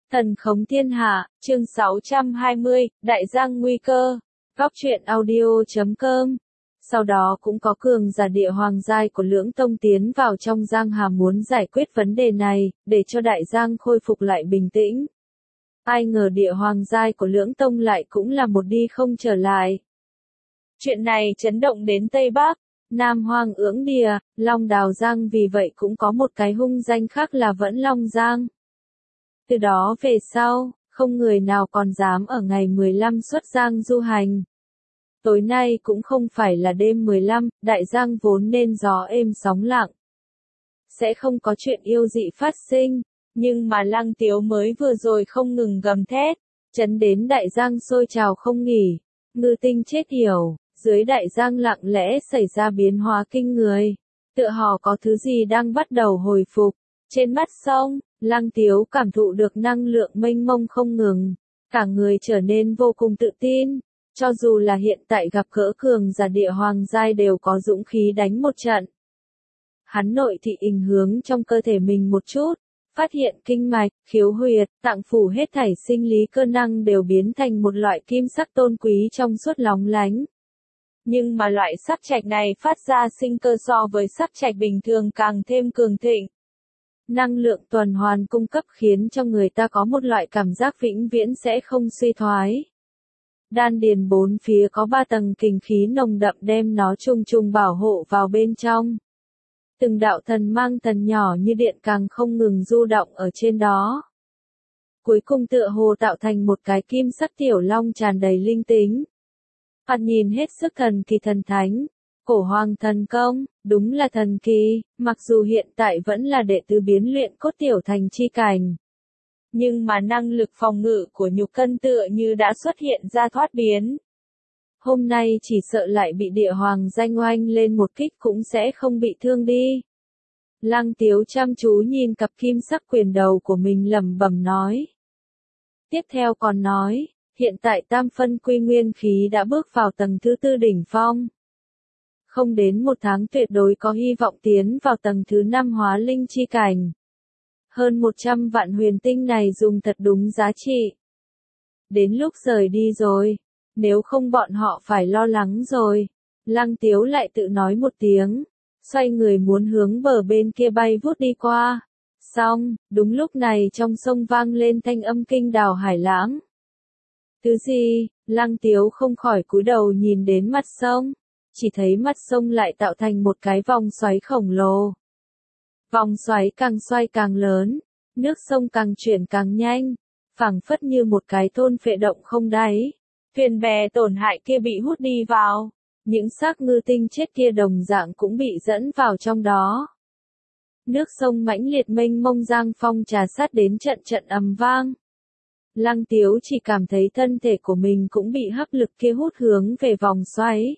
Thần khống thiên hạ, chương 620, Đại Giang nguy cơ. Góc truyện audio.com. Sau đó cũng có cường giả địa hoàng giai của Lưỡng Tông tiến vào trong Giang Hà muốn giải quyết vấn đề này, để cho Đại Giang khôi phục lại bình tĩnh. Ai ngờ địa hoàng giai của Lưỡng Tông lại cũng là một đi không trở lại. Chuyện này chấn động đến Tây Bắc, Nam Hoang Ưỡng Địa, Long Đào Giang, vì vậy cũng có một cái hung danh khác là Vẫn Long Giang. Từ đó về sau, không người nào còn dám ở ngày 15 xuất Giang du hành. Tối nay cũng không phải là đêm 15, Đại Giang vốn nên gió êm sóng lặng. Sẽ không có chuyện yêu dị phát sinh, nhưng mà Lăng Tiếu mới vừa rồi không ngừng gầm thét, chấn đến Đại Giang sôi trào không nghỉ. Ngư Tinh chết yểu, dưới Đại Giang lặng lẽ xảy ra biến hóa kinh người. Tựa hồ có thứ gì đang bắt đầu hồi phục. Trên mắt sông, Lăng Tiếu cảm thụ được năng lượng mênh mông không ngừng, cả người trở nên vô cùng tự tin, cho dù là hiện tại gặp gỡ cường giả địa hoàng giai đều có dũng khí đánh một trận. Hắn nội thị hình hướng trong cơ thể mình một chút, phát hiện kinh mạch, khiếu huyệt, tạng phủ hết thảy sinh lý cơ năng đều biến thành một loại kim sắc tôn quý trong suốt lóng lánh. Nhưng mà loại sắc trạch này phát ra sinh cơ so với sắc trạch bình thường càng thêm cường thịnh. Năng lượng tuần hoàn cung cấp khiến cho người ta có một loại cảm giác vĩnh viễn sẽ không suy thoái. Đan điền bốn phía có 3 tầng kình khí nồng đậm đem nó trùng trùng bảo hộ vào bên trong. Từng đạo thần mang thần nhỏ như điện càng không ngừng du động ở trên đó. Cuối cùng tựa hồ tạo thành một cái kim sắc tiểu long tràn đầy linh tính. Thoạt nhìn hết sức thần kỳ thần thánh. Cổ hoàng thần công, đúng là thần kỳ, mặc dù hiện tại vẫn là đệ tứ biến luyện cốt tiểu thành chi cảnh. Nhưng mà năng lực phòng ngự của nhục cân tựa như đã xuất hiện ra thoát biến. Hôm nay chỉ sợ lại bị địa hoàng danh oanh lên một kích cũng sẽ không bị thương đi. Lăng Tiếu chăm chú nhìn cặp kim sắc quyền đầu của mình lẩm bẩm nói. Tiếp theo còn nói, hiện tại tam phân quy nguyên khí đã bước vào tầng thứ 4 đỉnh phong. Không đến 1 tháng tuyệt đối có hy vọng tiến vào tầng thứ 5 hóa linh chi cảnh. Hơn 100 vạn huyền tinh này dùng thật đúng giá trị. Đến lúc rời đi rồi, nếu không bọn họ phải lo lắng rồi. Lăng Tiếu lại tự nói một tiếng, xoay người muốn hướng bờ bên kia bay vút đi qua. Xong, đúng lúc này trong sông vang lên thanh âm kinh đào hải lãng. Thứ gì? Lăng Tiếu không khỏi cúi đầu nhìn đến mặt sông. Chỉ thấy mặt sông lại tạo thành một cái vòng xoáy khổng lồ. Vòng xoáy càng xoay càng lớn, nước sông càng chuyển càng nhanh, phảng phất như một cái thôn phệ động không đáy. Thuyền bè tổn hại kia bị hút đi vào, những xác ngư tinh chết kia đồng dạng cũng bị dẫn vào trong đó. Nước sông mãnh liệt mênh mông giang phong trà sát đến trận trận ầm vang. Lăng Tiếu chỉ cảm thấy thân thể của mình cũng bị hấp lực kia hút hướng về vòng xoáy.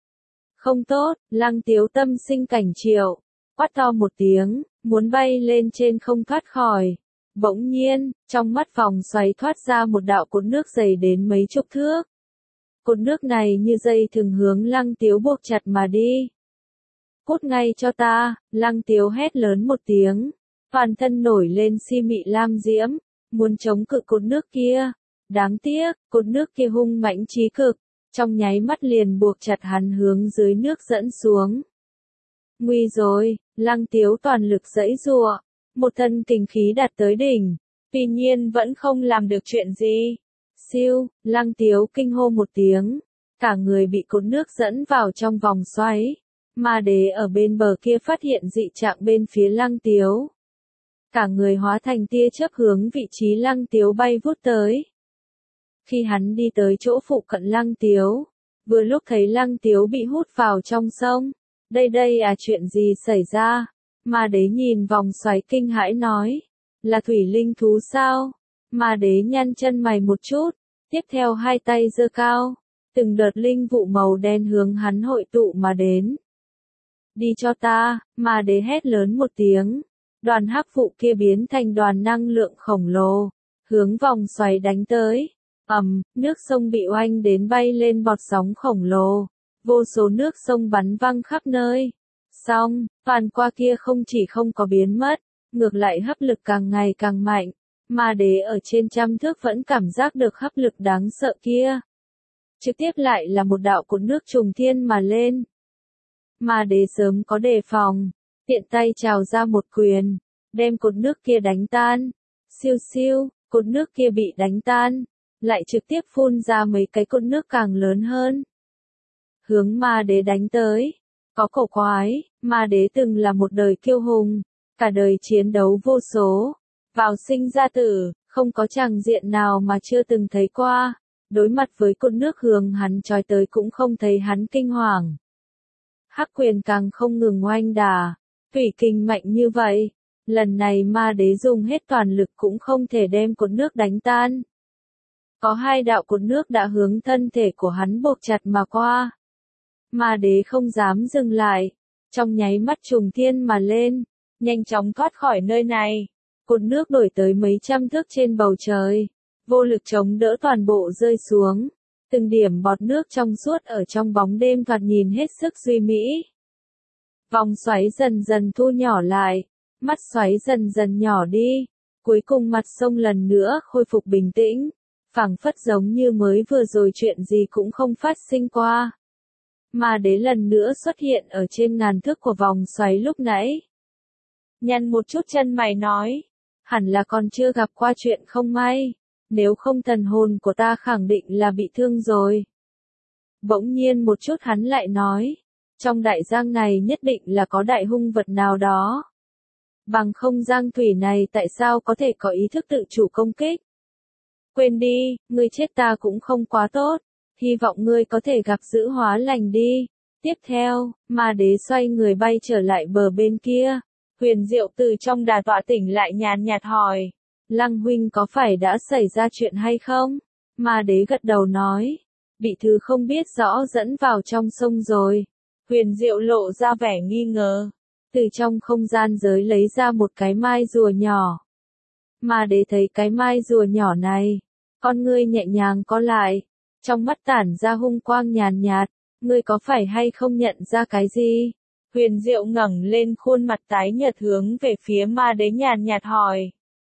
Không tốt, Lăng Tiếu tâm sinh cảnh triệu, quát to một tiếng, muốn bay lên trên không thoát khỏi. Bỗng nhiên, trong mắt vòng xoáy thoát ra một đạo cột nước dày đến mấy chục thước. Cột nước này như dây thường hướng Lăng Tiếu buộc chặt mà đi. Cút ngay cho ta, Lăng Tiếu hét lớn một tiếng, toàn thân nổi lên si mị lam diễm, muốn chống cự cột nước kia. Đáng tiếc, cột nước kia hung mãnh chí cực. Trong nháy mắt liền buộc chặt hắn hướng dưới nước dẫn xuống. Nguy rồi, Lăng Tiếu toàn lực giãy giụa, một thân kình khí đạt tới đỉnh, tuy nhiên vẫn không làm được chuyện gì. Siêu, Lăng Tiếu kinh hô một tiếng, cả người bị cột nước dẫn vào trong vòng xoáy. Ma Đế ở bên bờ kia phát hiện dị trạng bên phía Lăng Tiếu. Cả người hóa thành tia chớp hướng vị trí Lăng Tiếu bay vút tới. Khi hắn đi tới chỗ phụ cận Lăng Tiếu, vừa lúc thấy Lăng Tiếu bị hút vào trong sông. Đây à, chuyện gì xảy ra? Ma Đế nhìn vòng xoáy kinh hãi nói. Là thủy linh thú sao? Ma Đế nhăn chân mày một chút, tiếp theo hai tay giơ cao. Từng đợt linh vụ màu đen hướng hắn hội tụ mà đến. Đi cho ta, Ma Đế hét lớn một tiếng. Đoàn hắc vụ kia biến thành đoàn năng lượng khổng lồ, hướng vòng xoáy đánh tới. Nước sông bị oanh đến bay lên bọt sóng khổng lồ, vô số nước sông bắn văng khắp nơi. Xong, toàn qua kia không chỉ không có biến mất, ngược lại hấp lực càng ngày càng mạnh, Ma đế ở trên trăm thước vẫn cảm giác được hấp lực đáng sợ kia. Trực tiếp lại là một đạo cột nước trùng thiên mà lên. Ma đế sớm có đề phòng, tiện tay trào ra một quyền, đem cột nước kia đánh tan. Siêu siêu, cột nước kia bị đánh tan, lại trực tiếp phun ra mấy cái cột nước càng lớn hơn. Hướng ma đế đánh tới. Có cổ quái, ma đế từng là một đời kiêu hùng, cả đời chiến đấu vô số, vào sinh ra tử, không có tràng diện nào mà chưa từng thấy qua. Đối mặt với cột nước hướng hắn chói tới cũng không thấy hắn kinh hoàng. Hắc quyền càng không ngừng oanh đà, thủy kình mạnh như vậy, lần này ma đế dùng hết toàn lực cũng không thể đem cột nước đánh tan. Có hai đạo cột nước đã hướng thân thể của hắn buộc chặt mà qua. Ma đế không dám dừng lại, trong nháy mắt trùng thiên mà lên, nhanh chóng thoát khỏi nơi này. Cột nước đổi tới mấy trăm thước trên bầu trời, vô lực chống đỡ toàn bộ rơi xuống. Từng điểm bọt nước trong suốt ở trong bóng đêm thoạt nhìn hết sức duy mỹ. Vòng xoáy dần dần thu nhỏ lại, mắt xoáy dần dần nhỏ đi, cuối cùng mặt sông lần nữa khôi phục bình tĩnh, phảng phất giống như mới vừa rồi chuyện gì cũng không phát sinh qua. Ma đế lần nữa xuất hiện ở trên ngàn thước của vòng xoáy lúc nãy. Nhăn một chút chân mày nói, hẳn là còn chưa gặp qua chuyện không may, nếu không thần hồn của ta khẳng định là bị thương rồi. Bỗng nhiên một chút hắn lại nói, trong đại giang này nhất định là có đại hung vật nào đó. Bằng không giang thủy này tại sao có thể có ý thức tự chủ công kích? Quên đi, ngươi chết ta cũng không quá tốt, hy vọng ngươi có thể gặp giữ hóa lành đi. Tiếp theo, ma đế xoay người bay trở lại bờ bên kia. Huyền Diệu từ trong đà tọa tỉnh lại nhàn nhạt hỏi, Lăng huynh có phải đã xảy ra chuyện hay không? Ma đế gật đầu nói, bị thứ không biết rõ dẫn vào trong sông rồi. Huyền Diệu lộ ra vẻ nghi ngờ, từ trong không gian giới lấy ra một cái mai rùa nhỏ. Ma đế thấy cái mai rùa nhỏ này, con ngươi nhẹ nhàng co lại, trong mắt tản ra hung quang nhàn nhạt, ngươi có phải hay không nhận ra cái gì? Huyền Diệu ngẩng lên khuôn mặt tái nhợt hướng về phía ma đế nhàn nhạt hỏi.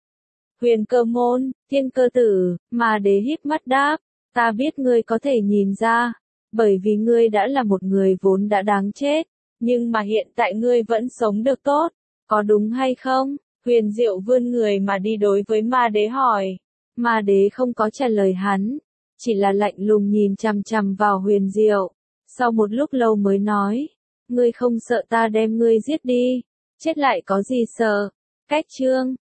Huyền Cơ Môn, Thiên Cơ Tử, ma đế híp mắt đáp, ta biết ngươi có thể nhìn ra, bởi vì ngươi đã là một người vốn đã đáng chết, nhưng mà hiện tại ngươi vẫn sống được tốt, có đúng hay không? Huyền Diệu vươn người mà đi đối với ma đế hỏi. Ma đế không có trả lời hắn, chỉ là lạnh lùng nhìn chằm chằm vào Huyền Diệu, sau một lúc lâu mới nói, ngươi không sợ ta đem ngươi giết đi, chết lại có gì sợ. Cách chương